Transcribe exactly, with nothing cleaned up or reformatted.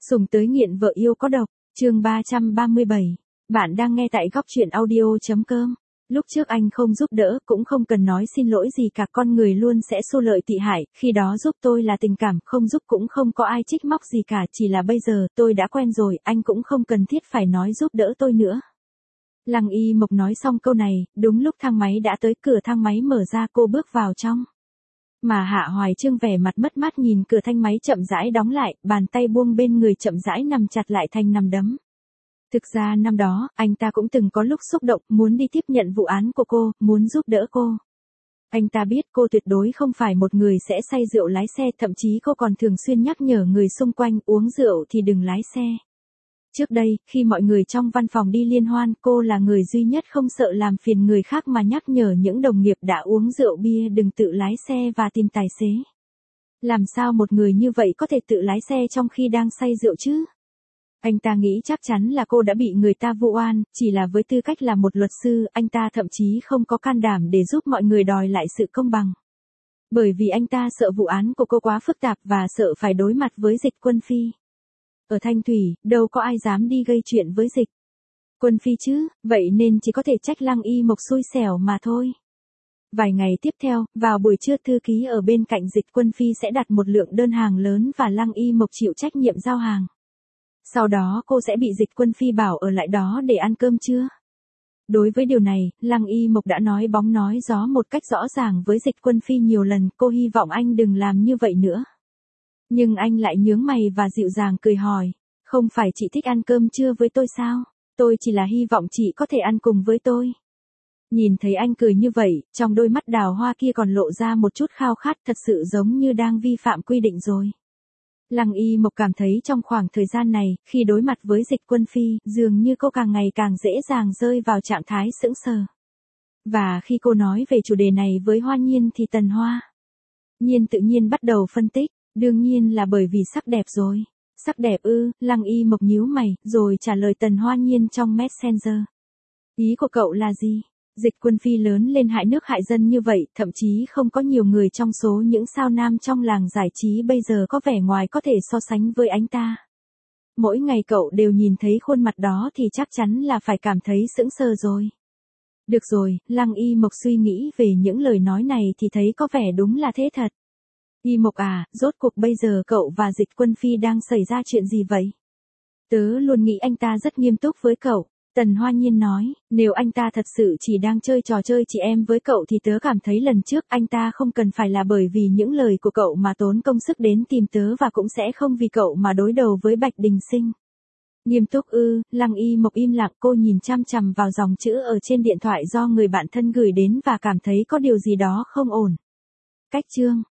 Sùng tới nghiện vợ yêu có độc, chương ba trăm ba mươi bảy. Bạn đang nghe tại góc truyện audio.com. Lúc trước anh không giúp đỡ, cũng không cần nói xin lỗi gì cả, con người luôn sẽ xô lợi tị hại, khi đó giúp tôi là tình cảm, không giúp cũng không có ai trách móc gì cả, chỉ là bây giờ, tôi đã quen rồi, anh cũng không cần thiết phải nói giúp đỡ tôi nữa. Lăng Y Mộc nói xong câu này, đúng lúc thang máy đã tới, cửa thang máy mở ra, cô bước vào trong. Mà Hạ Hoài Trương vẻ mặt mất mát nhìn cửa thang máy chậm rãi đóng lại, bàn tay buông bên người chậm rãi nằm chặt lại thành nằm đấm. Thực ra năm đó, anh ta cũng từng có lúc xúc động, muốn đi tiếp nhận vụ án của cô, muốn giúp đỡ cô. Anh ta biết cô tuyệt đối không phải một người sẽ say rượu lái xe, thậm chí cô còn thường xuyên nhắc nhở người xung quanh uống rượu thì đừng lái xe. Trước đây, khi mọi người trong văn phòng đi liên hoan, cô là người duy nhất không sợ làm phiền người khác mà nhắc nhở những đồng nghiệp đã uống rượu bia đừng tự lái xe và tìm tài xế. Làm sao một người như vậy có thể tự lái xe trong khi đang say rượu chứ? Anh ta nghĩ chắc chắn là cô đã bị người ta vu oan, chỉ là với tư cách là một luật sư, anh ta thậm chí không có can đảm để giúp mọi người đòi lại sự công bằng. Bởi vì anh ta sợ vụ án của cô quá phức tạp và sợ phải đối mặt với Dịch Quân Phi. Ở Thanh Thủy, đâu có ai dám đi gây chuyện với Dịch Quân Phi chứ, vậy nên chỉ có thể trách Lăng Y Mộc xui xẻo mà thôi. Vài ngày tiếp theo, vào buổi trưa thư ký ở bên cạnh Dịch Quân Phi sẽ đặt một lượng đơn hàng lớn và Lăng Y Mộc chịu trách nhiệm giao hàng. Sau đó cô sẽ bị Dịch Quân Phi bảo ở lại đó để ăn cơm trưa. Đối với điều này, Lăng Y Mộc đã nói bóng nói gió một cách rõ ràng với Dịch Quân Phi nhiều lần, cô hy vọng anh đừng làm như vậy nữa. Nhưng anh lại nhướng mày và dịu dàng cười hỏi, không phải chị thích ăn cơm trưa với tôi sao? Tôi chỉ là hy vọng chị có thể ăn cùng với tôi. Nhìn thấy anh cười như vậy, trong đôi mắt đào hoa kia còn lộ ra một chút khao khát, thật sự giống như đang vi phạm quy định rồi. Lăng Y Mộc cảm thấy trong khoảng thời gian này, khi đối mặt với Dịch Quân Phi, dường như cô càng ngày càng dễ dàng rơi vào trạng thái sững sờ. Và khi cô nói về chủ đề này với Hoa Nhiên thì Tần Hoa Nhiên tự nhiên bắt đầu phân tích, đương nhiên là bởi vì sắc đẹp rồi. Sắc đẹp ư? Lăng Y Mộc nhíu mày, rồi trả lời Tần Hoa Nhiên trong Messenger. Ý của cậu là gì? Dịch Quân Phi lớn lên hại nước hại dân như vậy, thậm chí không có nhiều người trong số những sao nam trong làng giải trí bây giờ có vẻ ngoài có thể so sánh với anh ta. Mỗi ngày cậu đều nhìn thấy khuôn mặt đó thì chắc chắn là phải cảm thấy sững sờ rồi. Được rồi, Lăng Y Mộc suy nghĩ về những lời nói này thì thấy có vẻ đúng là thế thật. Y Mộc à, rốt cuộc bây giờ cậu và Dịch Quân Phi đang xảy ra chuyện gì vậy? Tớ luôn nghĩ anh ta rất nghiêm túc với cậu. Tần Hoa Nhiên nói, nếu anh ta thật sự chỉ đang chơi trò chơi chị em với cậu thì tớ cảm thấy lần trước anh ta không cần phải là bởi vì những lời của cậu mà tốn công sức đến tìm tớ và cũng sẽ không vì cậu mà đối đầu với Bạch Đình Sinh. Nghiêm túc ư? Lăng Y Mộc im lặng, cô nhìn chăm chằm vào dòng chữ ở trên điện thoại do người bạn thân gửi đến và cảm thấy có điều gì đó không ổn. Cách chương